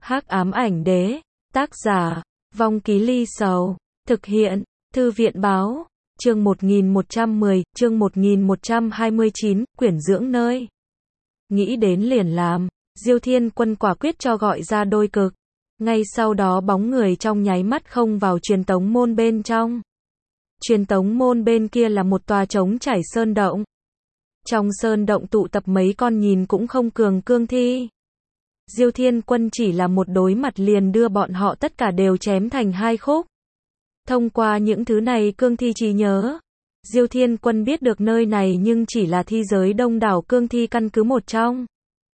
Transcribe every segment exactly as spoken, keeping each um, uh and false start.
Hắc ám ảnh đế, tác giả, Vong Ký Ly Sầu, thực hiện, Thư viện báo, chương một nghìn một trăm mười, chương một nghìn một trăm hai mươi chín, quyển dưỡng nơi. Nghĩ đến liền làm, Diêu Thiên Quân quả quyết cho gọi ra đôi cực. Ngay sau đó bóng người trong nháy mắt không vào truyền tống môn bên trong. Truyền tống môn bên kia là một tòa trống trải sơn động. Trong sơn động tụ tập mấy con nhìn cũng không cường cương thi. Diêu Thiên Quân chỉ là một đối mặt liền đưa bọn họ tất cả đều chém thành hai khúc. Thông qua những thứ này cương thi trí nhớ, Diêu Thiên Quân biết được nơi này nhưng chỉ là thi giới đông đảo cương thi căn cứ một trong.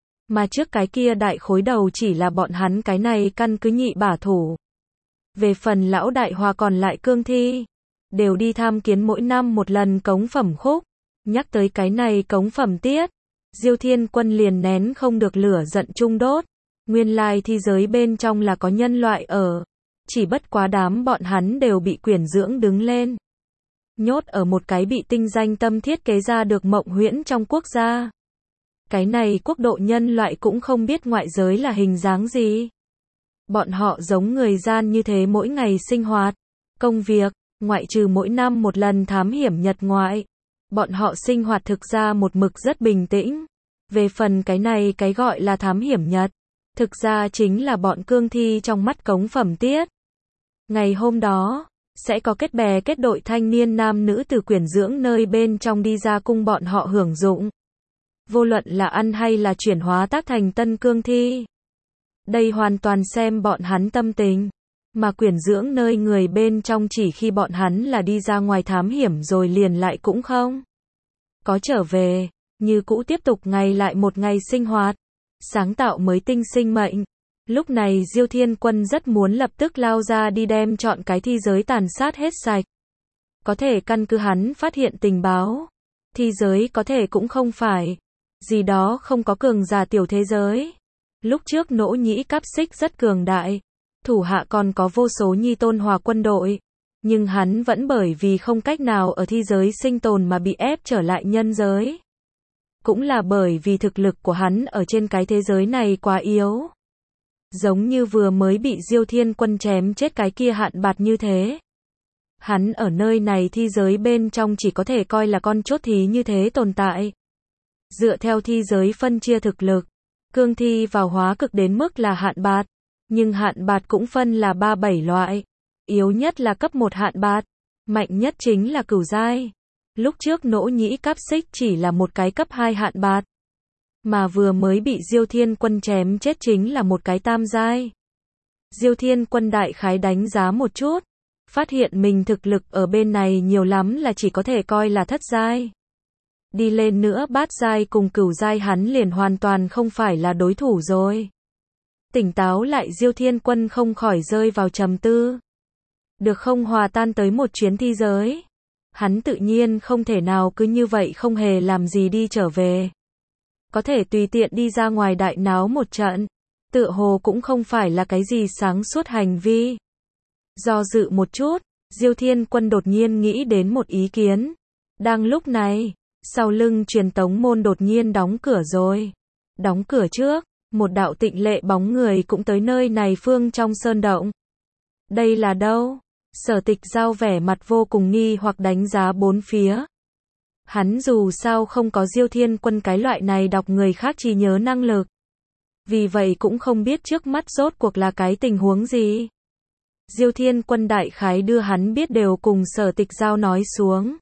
Mà trước cái kia đại khối đầu chỉ là bọn hắn cái này căn cứ nhị bả thủ. Về phần lão đại hòa còn lại cương thi, đều đi tham kiến mỗi năm một lần cống phẩm khúc. Nhắc tới cái này cống phẩm tiết, Diêu Thiên Quân liền nén không được lửa giận chung đốt. Nguyên lai thi giới bên trong là có nhân loại ở. Chỉ bất quá đám bọn hắn đều bị quyển dưỡng đứng lên. Nhốt ở một cái bị tinh danh tâm thiết kế ra được mộng huyễn trong quốc gia. Cái này quốc độ nhân loại cũng không biết ngoại giới là hình dáng gì. Bọn họ giống người gian như thế mỗi ngày sinh hoạt, công việc, ngoại trừ mỗi năm một lần thám hiểm nhật ngoại. Bọn họ sinh hoạt thực ra một mực rất bình tĩnh. Về phần cái này cái gọi là thám hiểm nhật, thực ra chính là bọn cương thi trong mắt cống phẩm tiết. Ngày hôm đó, sẽ có kết bè kết đội thanh niên nam nữ từ quyển dưỡng nơi bên trong đi ra cung bọn họ hưởng dụng. Vô luận là ăn hay là chuyển hóa tác thành tân cương thi. Đây hoàn toàn xem bọn hắn tâm tình. Mà quyển dưỡng nơi người bên trong chỉ khi bọn hắn là đi ra ngoài thám hiểm rồi liền lại cũng không có trở về, như cũ tiếp tục ngày lại một ngày sinh hoạt, sáng tạo mới tinh sinh mệnh. Lúc này Diêu Thiên Quân rất muốn lập tức lao ra đi đem chọn cái thi giới tàn sát hết sạch. Có thể căn cứ hắn phát hiện tình báo, thi giới có thể cũng không phải gì đó không có cường giả tiểu thế giới. Lúc trước Nỗ Nhĩ Cáp Xích rất cường đại, thủ hạ còn có vô số nhi tôn hòa quân đội, nhưng hắn vẫn bởi vì không cách nào ở thi giới sinh tồn mà bị ép trở lại nhân giới. Cũng là bởi vì thực lực của hắn ở trên cái thế giới này quá yếu. Giống như vừa mới bị Diêu Thiên Quân chém chết cái kia hạn bạt như thế. Hắn ở nơi này thi giới bên trong chỉ có thể coi là con chốt thí như thế tồn tại. Dựa theo thi giới phân chia thực lực, cương thi vào hóa cực đến mức là hạn bạt. Nhưng hạn bạt cũng phân là ba bảy loại. Yếu nhất là cấp một hạn bạt, mạnh nhất chính là cửu giai. Lúc trước Nỗ Nhĩ Cáp Xích chỉ là một cái cấp hai hạn bạt. Mà vừa mới bị Diêu Thiên Quân chém chết chính là một cái tam giai. Diêu Thiên Quân đại khái đánh giá một chút, phát hiện mình thực lực ở bên này nhiều lắm là chỉ có thể coi là thất giai. Đi lên nữa bát giai cùng cửu giai hắn liền hoàn toàn không phải là đối thủ rồi. Tỉnh táo lại Diêu Thiên Quân không khỏi rơi vào trầm tư. Được không hòa tan tới một chuyến thi giới. Hắn tự nhiên không thể nào cứ như vậy không hề làm gì đi trở về. Có thể tùy tiện đi ra ngoài đại náo một trận. Tựa hồ cũng không phải là cái gì sáng suốt hành vi. Do dự một chút, Diêu Thiên Quân đột nhiên nghĩ đến một ý kiến. Đang lúc này, sau lưng truyền tống môn đột nhiên đóng cửa rồi. Đóng cửa trước, một đạo tịnh lệ bóng người cũng tới nơi này phương trong sơn động. Đây là đâu? Sở Tịch Giao vẻ mặt vô cùng nghi hoặc đánh giá bốn phía. Hắn dù sao không có Diêu Thiên Quân cái loại này đọc người khác trí nhớ năng lực. Vì vậy cũng không biết trước mắt rốt cuộc là cái tình huống gì. Diêu Thiên Quân đại khái đưa hắn biết đều cùng Sở Tịch Giao nói xuống.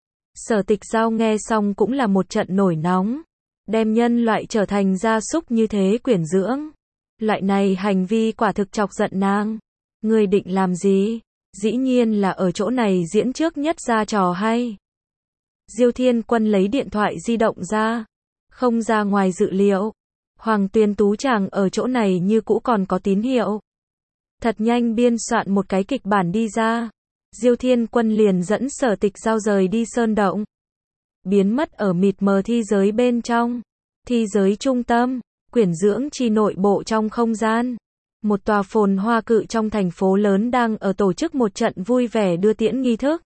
Sở Tịch Giao nghe xong cũng là một trận nổi nóng. Đem nhân loại trở thành gia súc như thế quyển dưỡng. Loại này hành vi quả thực chọc giận nàng. Ngươi định làm gì? Dĩ nhiên là ở chỗ này diễn trước nhất ra trò hay. Diêu Thiên Quân lấy điện thoại di động ra. Không ra ngoài dự liệu. Hoàng Tuyên Tú chàng ở chỗ này như cũ còn có tín hiệu. Thật nhanh biên soạn một cái kịch bản đi ra. Diêu Thiên Quân liền dẫn Sở Tịch Giao rời đi sơn động. Biến mất ở mịt mờ thi giới bên trong. Thi giới trung tâm, quyển dưỡng chi nội bộ trong không gian. Một tòa phồn hoa cự trong thành phố lớn đang ở tổ chức một trận vui vẻ đưa tiễn nghi thức.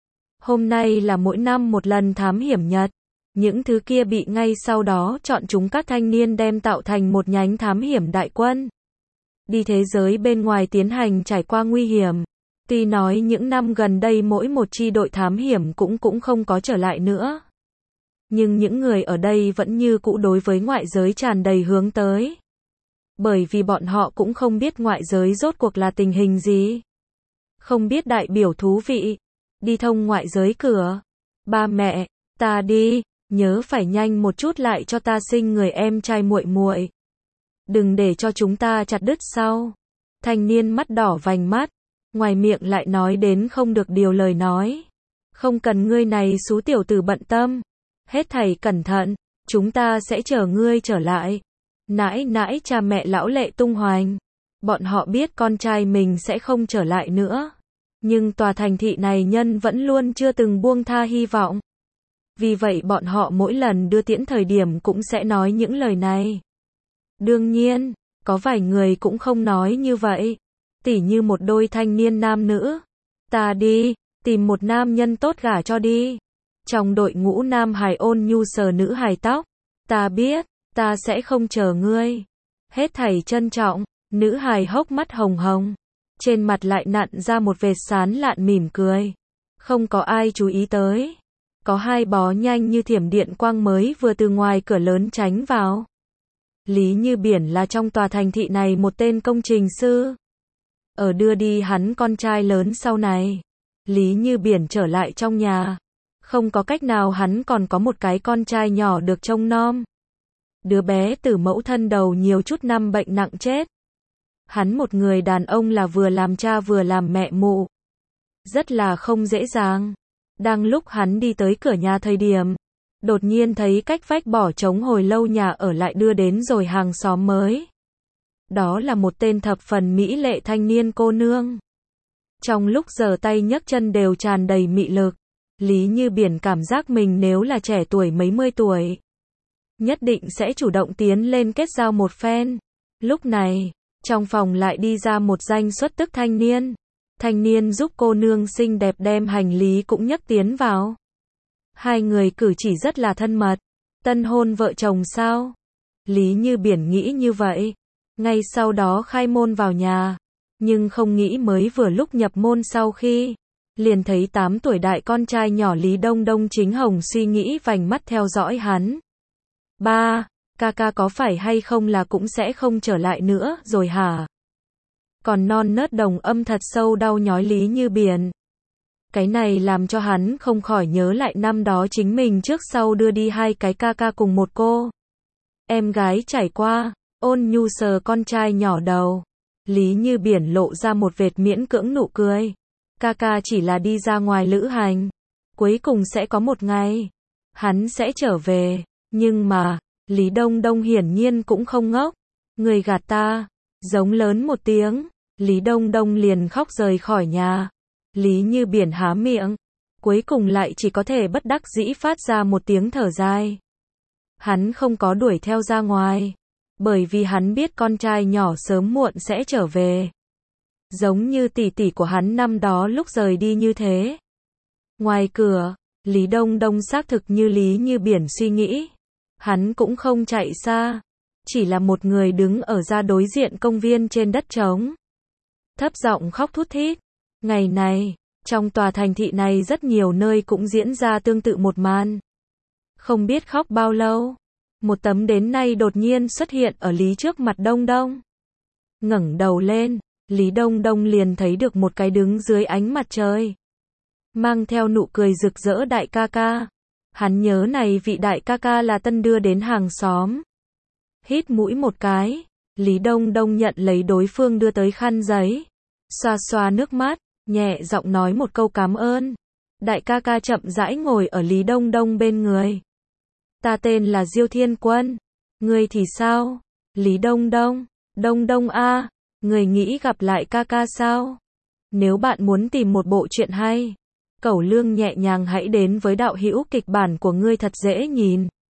Hôm nay là mỗi năm một lần thám hiểm nhật. Những thứ kia bị ngay sau đó chọn chúng các thanh niên đem tạo thành một nhánh thám hiểm đại quân. đi thế giới bên ngoài tiến hành trải qua nguy hiểm. Tuy nói những năm gần đây mỗi một chi đội thám hiểm cũng cũng không có trở lại nữa. Nhưng những người ở đây vẫn như cũ đối với ngoại giới tràn đầy hướng tới. Bởi vì bọn họ cũng không biết ngoại giới rốt cuộc là tình hình gì. Không biết đại biểu thú vị. Đi thông ngoại giới cửa. Ba mẹ, ta đi, nhớ phải nhanh một chút lại cho ta sinh người em trai muội muội. Đừng để cho chúng ta chặt đứt sau. Thanh niên mắt đỏ vành mắt, ngoài miệng lại nói đến không được điều lời nói. Không cần ngươi này xú tiểu tử bận tâm. Hết thảy cẩn thận, chúng ta sẽ chờ ngươi trở lại. Nãi nãi cha mẹ lão lệ tung hoành. Bọn họ biết con trai mình sẽ không trở lại nữa. Nhưng tòa thành thị này nhân vẫn luôn chưa từng buông tha hy vọng. Vì vậy bọn họ mỗi lần đưa tiễn thời điểm cũng sẽ nói những lời này. Đương nhiên, có vài người cũng không nói như vậy. Tỉ như một đôi thanh niên nam nữ. Ta đi, tìm một nam nhân tốt gả cho đi. Trong đội ngũ nam hài ôn nhu sờ nữ hài tóc. Ta biết, ta sẽ không chờ ngươi. Hết thảy trân trọng, nữ hài hốc mắt hồng hồng. Trên mặt lại nặn ra một vệt sán lạn mỉm cười. Không có ai chú ý tới. Có hai bó nhanh như thiểm điện quang mới vừa từ ngoài cửa lớn tránh vào. Lý Như Biển là trong tòa thành thị này một tên công trình sư. Ở đưa đi hắn con trai lớn sau này. Lý Như Biển trở lại trong nhà. Không có cách nào hắn còn có một cái con trai nhỏ được trông nom. Đứa bé từ mẫu thân đầu nhiều chút năm bệnh nặng chết. Hắn một người đàn ông là vừa làm cha vừa làm mẹ mụ. Rất là không dễ dàng. Đang lúc hắn đi tới cửa nhà thời điểm, đột nhiên thấy cách vách bỏ trống hồi lâu nhà ở lại đưa đến rồi hàng xóm mới. Đó là một tên thập phần mỹ lệ thanh niên cô nương. Trong lúc giở tay nhấc chân đều tràn đầy mị lực, Lý Như Biển cảm giác mình nếu là trẻ tuổi mấy mươi tuổi, nhất định sẽ chủ động tiến lên kết giao một phen. Lúc này, trong phòng lại đi ra một danh xuất tức thanh niên. Thanh niên giúp cô nương xinh đẹp đem hành lý cũng nhấc tiến vào. Hai người cử chỉ rất là thân mật. Tân hôn vợ chồng sao? Lý Như Biển nghĩ như vậy. Ngay sau đó khai môn vào nhà. Nhưng không nghĩ mới vừa lúc nhập môn sau khi, liền thấy tám tuổi đại con trai nhỏ Lý Đông Đông chính hồng suy nghĩ vành mắt theo dõi hắn. Ba, ca ca có phải hay không là cũng sẽ không trở lại nữa rồi hả? Còn non nớt đồng âm thật sâu đau nhói Lý Như Biển. Cái này làm cho hắn không khỏi nhớ lại năm đó chính mình trước sau đưa đi hai cái ca ca cùng một cô em gái trải qua. Ôn nhu sờ con trai nhỏ đầu. Lý Như Biển lộ ra một vệt miễn cưỡng nụ cười. Ca ca chỉ là đi ra ngoài lữ hành. Cuối cùng sẽ có một ngày hắn sẽ trở về. Nhưng mà, Lý Đông Đông hiển nhiên cũng không ngốc. Người gạt ta. Giống lớn một tiếng. Lý Đông Đông liền khóc rời khỏi nhà. Lý Như Biển há miệng. Cuối cùng lại chỉ có thể bất đắc dĩ phát ra một tiếng thở dài. Hắn không có đuổi theo ra ngoài. Bởi vì hắn biết con trai nhỏ sớm muộn sẽ trở về. Giống như tỷ tỷ của hắn năm đó lúc rời đi như thế. Ngoài cửa, Lý Đông Đông xác thực như Lý Như Biển suy nghĩ. Hắn cũng không chạy xa. Chỉ là một người đứng ở ra đối diện công viên trên đất trống. Thấp giọng khóc thút thít. Ngày này, trong tòa thành thị này rất nhiều nơi cũng diễn ra tương tự một màn. Không biết khóc bao lâu. Một tấm đến nay đột nhiên xuất hiện ở Lý trước mặt Đông Đông. Ngẩng đầu lên, Lý Đông Đông liền thấy được một cái đứng dưới ánh mặt trời. Mang theo nụ cười rực rỡ đại ca ca. Hắn nhớ này vị đại ca ca là tân đưa đến hàng xóm. Hít mũi một cái, Lý Đông Đông nhận lấy đối phương đưa tới khăn giấy. Xoa xoa nước mắt, nhẹ giọng nói một câu cảm ơn. Đại ca ca chậm rãi ngồi ở Lý Đông Đông bên người. Ta tên là Diêu Thiên Quân. Ngươi thì sao? Lý Đông Đông. Đông Đông a, người nghĩ gặp lại ca ca sao? Nếu bạn muốn tìm một bộ truyện hay, cẩu lương nhẹ nhàng hãy đến với đạo hữu kịch bản của ngươi thật dễ nhìn.